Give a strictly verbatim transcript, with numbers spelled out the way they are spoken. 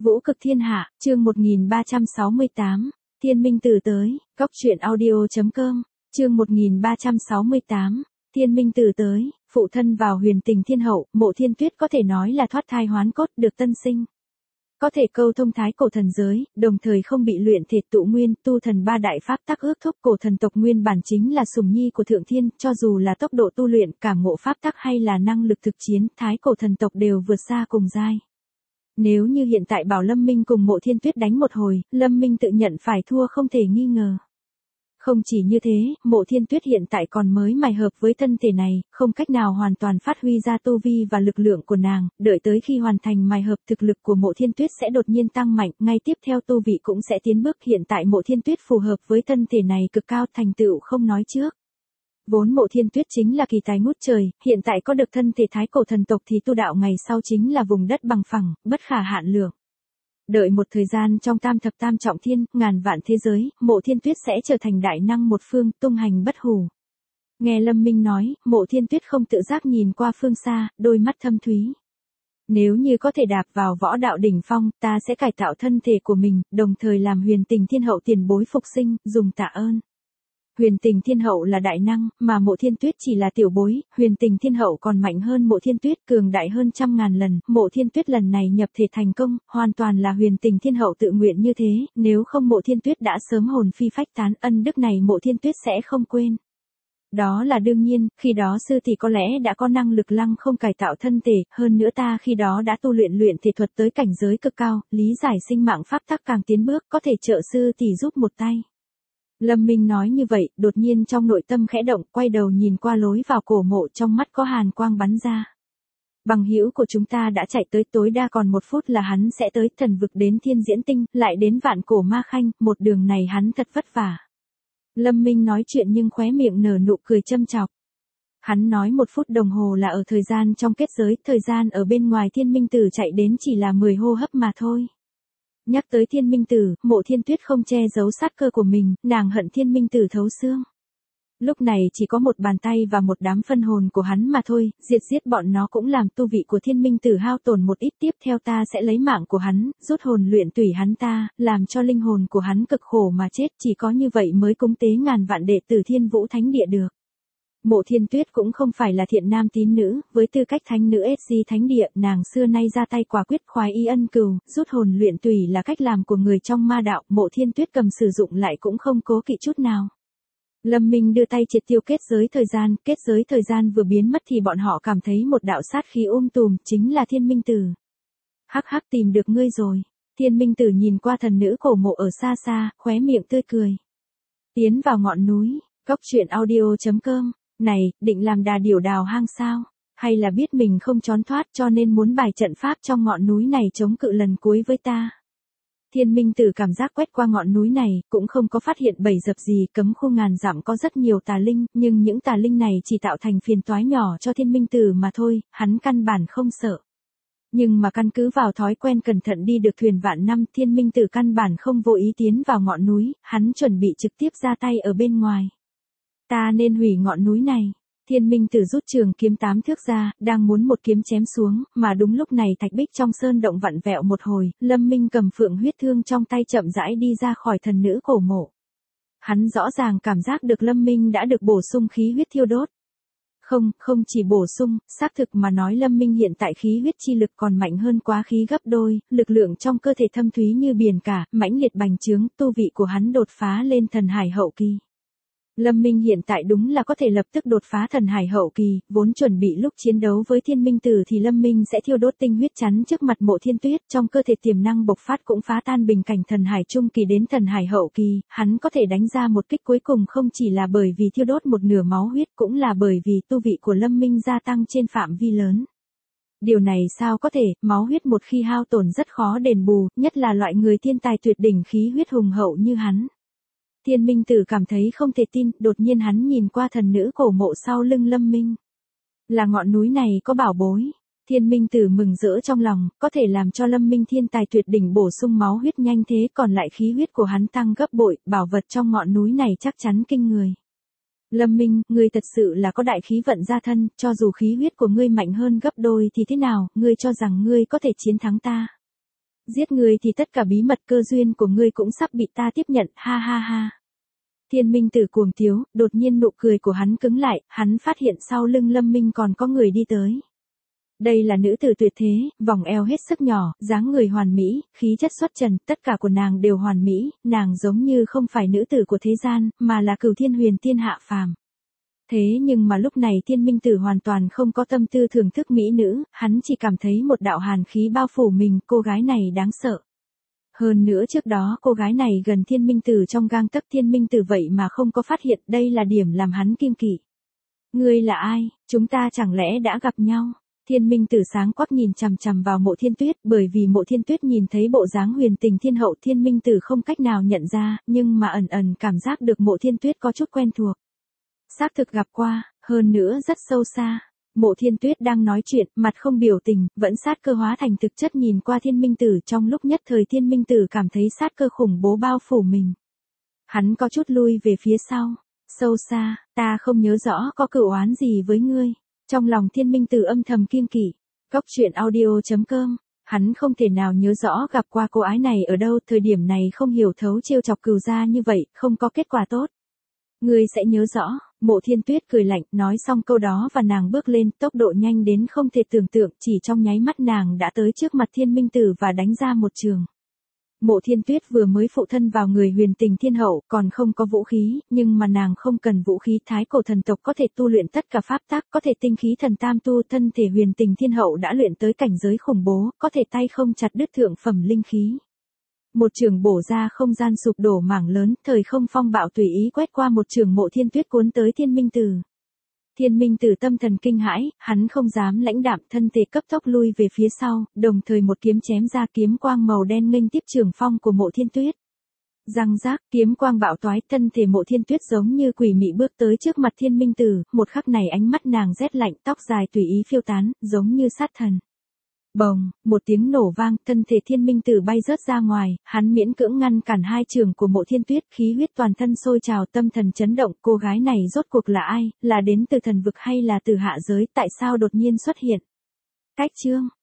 Vũ cực thiên hạ, chương một nghìn ba trăm sáu mươi tám, Thiên Minh Tử tới, Cóc truyện audio chấm com, chương một nghìn ba trăm sáu mươi tám, Thiên Minh Tử tới, phụ thân vào huyền tình thiên hậu, Mộ Thiên Tuyết có thể nói là thoát thai hoán cốt được tân sinh. Có thể câu thông thái cổ thần giới, đồng thời không bị luyện thể tụ nguyên, tu thần ba đại pháp tắc ước thúc. Cổ thần tộc nguyên bản chính là sủng nhi của thượng thiên, cho dù là tốc độ tu luyện, cảm ngộ pháp tắc hay là năng lực thực chiến, thái cổ thần tộc đều vượt xa cùng giai. Nếu như hiện tại bảo Lâm Minh cùng Mộ Thiên Tuyết đánh một hồi, Lâm Minh tự nhận phải thua không thể nghi ngờ. Không chỉ như thế, Mộ Thiên Tuyết hiện tại còn mới mài hợp với thân thể này, không cách nào hoàn toàn phát huy ra tu vi và lực lượng của nàng, đợi tới khi hoàn thành mài hợp thực lực của Mộ Thiên Tuyết sẽ đột nhiên tăng mạnh, ngay tiếp theo tu vị cũng sẽ tiến bước. Hiện tại Mộ Thiên Tuyết phù hợp với thân thể này cực cao, thành tựu không nói trước. Vốn Mộ Thiên Tuyết chính là kỳ tài ngút trời, hiện tại có được thân thể thái cổ thần tộc thì tu đạo ngày sau chính là vùng đất bằng phẳng, bất khả hạn lượng. Đợi một thời gian trong tam thập tam trọng thiên, ngàn vạn thế giới, Mộ Thiên Tuyết sẽ trở thành đại năng một phương, tung hành bất hủ. Nghe Lâm Minh nói, Mộ Thiên Tuyết không tự giác nhìn qua phương xa, đôi mắt thâm thúy. Nếu như có thể đạp vào võ đạo đỉnh phong, ta sẽ cải tạo thân thể của mình, đồng thời làm huyền tình thiên hậu tiền bối phục sinh, dùng tạ ơn. Huyền tình thiên hậu là đại năng, mà Mộ Thiên Tuyết chỉ là tiểu bối, huyền tình thiên hậu còn mạnh hơn Mộ Thiên Tuyết, cường đại hơn trăm ngàn lần. Mộ Thiên Tuyết lần này nhập thể thành công, hoàn toàn là huyền tình thiên hậu tự nguyện như thế, nếu không Mộ Thiên Tuyết đã sớm hồn phi phách tán, ân đức này Mộ Thiên Tuyết sẽ không quên. Đó là đương nhiên, khi đó sư tỷ có lẽ đã có năng lực lăng không cải tạo thân thể, hơn nữa ta khi đó đã tu luyện luyện thể thuật tới cảnh giới cực cao, lý giải sinh mạng pháp tắc càng tiến bước, có thể trợ sư tỷ giúp một tay. Lâm Minh nói như vậy, đột nhiên trong nội tâm khẽ động, quay đầu nhìn qua lối vào cổ mộ, trong mắt có hàn quang bắn ra. Bằng hữu của chúng ta đã chạy tới, tối đa còn một phút là hắn sẽ tới, thần vực đến thiên diễn tinh, lại đến vạn cổ ma khanh, một đường này hắn thật vất vả. Lâm Minh nói chuyện nhưng khóe miệng nở nụ cười châm chọc. Hắn nói một phút đồng hồ là ở thời gian trong kết giới, thời gian ở bên ngoài Thiên Minh Tử chạy đến chỉ là mười hô hấp mà thôi. Nhắc tới Thiên Minh Tử, Mộ Thiên Tuyết không che giấu sát cơ của mình, nàng hận Thiên Minh Tử thấu xương. Lúc này chỉ có một bàn tay và một đám phân hồn của hắn mà thôi, diệt giết bọn nó cũng làm tu vị của Thiên Minh Tử hao tổn một ít, tiếp theo ta sẽ lấy mạng của hắn, rút hồn luyện tủy hắn ta, làm cho linh hồn của hắn cực khổ mà chết, chỉ có như vậy mới cúng tế ngàn vạn đệ tử Thiên Vũ Thánh Địa được. Mộ Thiên Tuyết cũng không phải là thiện nam tín nữ, với tư cách thánh nữ ét giê Thánh Địa, nàng xưa nay ra tay quả quyết khoái y ân cừu, rút hồn luyện tùy là cách làm của người trong ma đạo, Mộ Thiên Tuyết cầm sử dụng lại cũng không cố kỵ chút nào. Lâm Minh đưa tay triệt tiêu kết giới thời gian, kết giới thời gian vừa biến mất thì bọn họ cảm thấy một đạo sát khí um tùm, chính là Thiên Minh Tử. Hắc hắc, tìm được ngươi rồi. Thiên Minh Tử nhìn qua thần nữ cổ mộ ở xa xa, khóe miệng tươi cười. Tiến vào ngọn núi, Cóc truyện audio chấm com. Này, định làm đà điểu đào hang sao? Hay là biết mình không trốn thoát cho nên muốn bài trận pháp trong ngọn núi này chống cự lần cuối với ta? Thiên Minh Tử cảm giác quét qua ngọn núi này, cũng không có phát hiện bầy dập gì, cấm khu ngàn dặm có rất nhiều tà linh, nhưng những tà linh này chỉ tạo thành phiền toái nhỏ cho Thiên Minh Tử mà thôi, hắn căn bản không sợ. Nhưng mà căn cứ vào thói quen cẩn thận đi được thuyền vạn năm, Thiên Minh Tử căn bản không vô ý tiến vào ngọn núi, hắn chuẩn bị trực tiếp ra tay ở bên ngoài. Ta nên hủy ngọn núi này. Thiên Minh Tử rút trường kiếm tám thước ra, đang muốn một kiếm chém xuống, mà đúng lúc này thạch bích trong sơn động vặn vẹo một hồi, Lâm Minh cầm phượng huyết thương trong tay chậm rãi đi ra khỏi thần nữ cổ mộ. Hắn rõ ràng cảm giác được Lâm Minh đã được bổ sung khí huyết thiêu đốt. Không, không chỉ bổ sung, xác thực mà nói Lâm Minh hiện tại khí huyết chi lực còn mạnh hơn quá khí gấp đôi, lực lượng trong cơ thể thâm thúy như biển cả, mãnh liệt bành trướng, tu vị của hắn đột phá lên thần hải hậu kỳ. Lâm Minh hiện tại đúng là có thể lập tức đột phá thần hải hậu kỳ, vốn chuẩn bị lúc chiến đấu với Thiên Minh Tử thì Lâm Minh sẽ thiêu đốt tinh huyết chắn trước mặt Mộ Thiên Tuyết, trong cơ thể tiềm năng bộc phát cũng phá tan bình cảnh thần hải trung kỳ đến thần hải hậu kỳ, hắn có thể đánh ra một kích cuối cùng không chỉ là bởi vì thiêu đốt một nửa máu huyết, cũng là bởi vì tu vị của Lâm Minh gia tăng trên phạm vi lớn. Điều này sao có thể, máu huyết một khi hao tổn rất khó đền bù, nhất là loại người thiên tài tuyệt đỉnh khí huyết hùng hậu như hắn. Thiên Minh Tử cảm thấy không thể tin, đột nhiên hắn nhìn qua thần nữ cổ mộ sau lưng Lâm Minh. Là ngọn núi này có bảo bối. Thiên Minh Tử mừng rỡ trong lòng, có thể làm cho Lâm Minh thiên tài tuyệt đỉnh bổ sung máu huyết nhanh thế, còn lại khí huyết của hắn tăng gấp bội, bảo vật trong ngọn núi này chắc chắn kinh người. Lâm Minh, ngươi thật sự là có đại khí vận gia thân, cho dù khí huyết của ngươi mạnh hơn gấp đôi thì thế nào, ngươi cho rằng ngươi có thể chiến thắng ta? Giết ngươi thì tất cả bí mật cơ duyên của ngươi cũng sắp bị ta tiếp nhận, ha ha ha. Thiên Minh Tử cuồng tiếu, đột nhiên nụ cười của hắn cứng lại, hắn phát hiện sau lưng Lâm Minh còn có người đi tới. Đây là nữ tử tuyệt thế, vòng eo hết sức nhỏ, dáng người hoàn mỹ, khí chất xuất trần, tất cả của nàng đều hoàn mỹ, nàng giống như không phải nữ tử của thế gian, mà là cửu thiên huyền tiên hạ phàm. Thế nhưng mà lúc này Thiên Minh Tử hoàn toàn không có tâm tư thưởng thức mỹ nữ, hắn chỉ cảm thấy một đạo hàn khí bao phủ mình, cô gái này đáng sợ. Hơn nữa trước đó cô gái này gần Thiên Minh Tử trong gang tấc, Thiên Minh Tử vậy mà không có phát hiện, đây là điểm làm hắn kiêng kỵ. Ngươi là ai, chúng ta chẳng lẽ đã gặp nhau? Thiên Minh Tử sáng quắc nhìn chằm chằm vào Mộ Thiên Tuyết, bởi vì Mộ Thiên Tuyết nhìn thấy bộ dáng huyền tình thiên hậu, Thiên Minh Tử không cách nào nhận ra, nhưng mà ẩn ẩn cảm giác được Mộ Thiên Tuyết có chút quen thuộc. Xác thực gặp qua, hơn nữa rất sâu xa. Mộ Thiên Tuyết đang nói chuyện, mặt không biểu tình, vẫn sát cơ hóa thành thực chất nhìn qua Thiên Minh Tử, trong lúc nhất thời Thiên Minh Tử cảm thấy sát cơ khủng bố bao phủ mình. Hắn có chút lui về phía sau. Sâu xa, ta không nhớ rõ có cửu oán gì với ngươi. Trong lòng Thiên Minh Tử âm thầm kiêng kỵ. Góc truyện audio chấm com. Hắn không thể nào nhớ rõ gặp qua cô ái này ở đâu, thời điểm này không hiểu thấu trêu chọc cừu gia như vậy, không có kết quả tốt. Ngươi sẽ nhớ rõ. Mộ Thiên Tuyết cười lạnh, nói xong câu đó và nàng bước lên, tốc độ nhanh đến không thể tưởng tượng, chỉ trong nháy mắt nàng đã tới trước mặt Thiên Minh Tử và đánh ra một trường. Mộ Thiên Tuyết vừa mới phụ thân vào người huyền tình thiên hậu, còn không có vũ khí, nhưng mà nàng không cần vũ khí, thái cổ thần tộc có thể tu luyện tất cả pháp tác, có thể tinh khí thần tam tu, thân thể huyền tình thiên hậu đã luyện tới cảnh giới khủng bố, có thể tay không chặt đứt thượng phẩm linh khí. Một trường bổ ra không gian sụp đổ mảng lớn, thời không phong bạo tùy ý quét qua một trường Mộ Thiên Tuyết cuốn tới Thiên Minh Tử. Thiên Minh Tử tâm thần kinh hãi, hắn không dám lãnh đạm, thân thể cấp tốc lui về phía sau, đồng thời một kiếm chém ra, kiếm quang màu đen nghênh tiếp trường phong của Mộ Thiên Tuyết. Răng rác, kiếm quang bạo toái, thân thể Mộ Thiên Tuyết giống như quỷ mị bước tới trước mặt Thiên Minh Tử, một khắc này ánh mắt nàng rét lạnh, tóc dài tùy ý phiêu tán, giống như sát thần. Bồng, một tiếng nổ vang, thân thể Thiên Minh Tử bay rớt ra ngoài, hắn miễn cưỡng ngăn cản hai trường của Mộ Thiên Tuyết, khí huyết toàn thân sôi trào, tâm thần chấn động, cô gái này rốt cuộc là ai, là đến từ thần vực hay là từ hạ giới, tại sao đột nhiên xuất hiện? Cách chương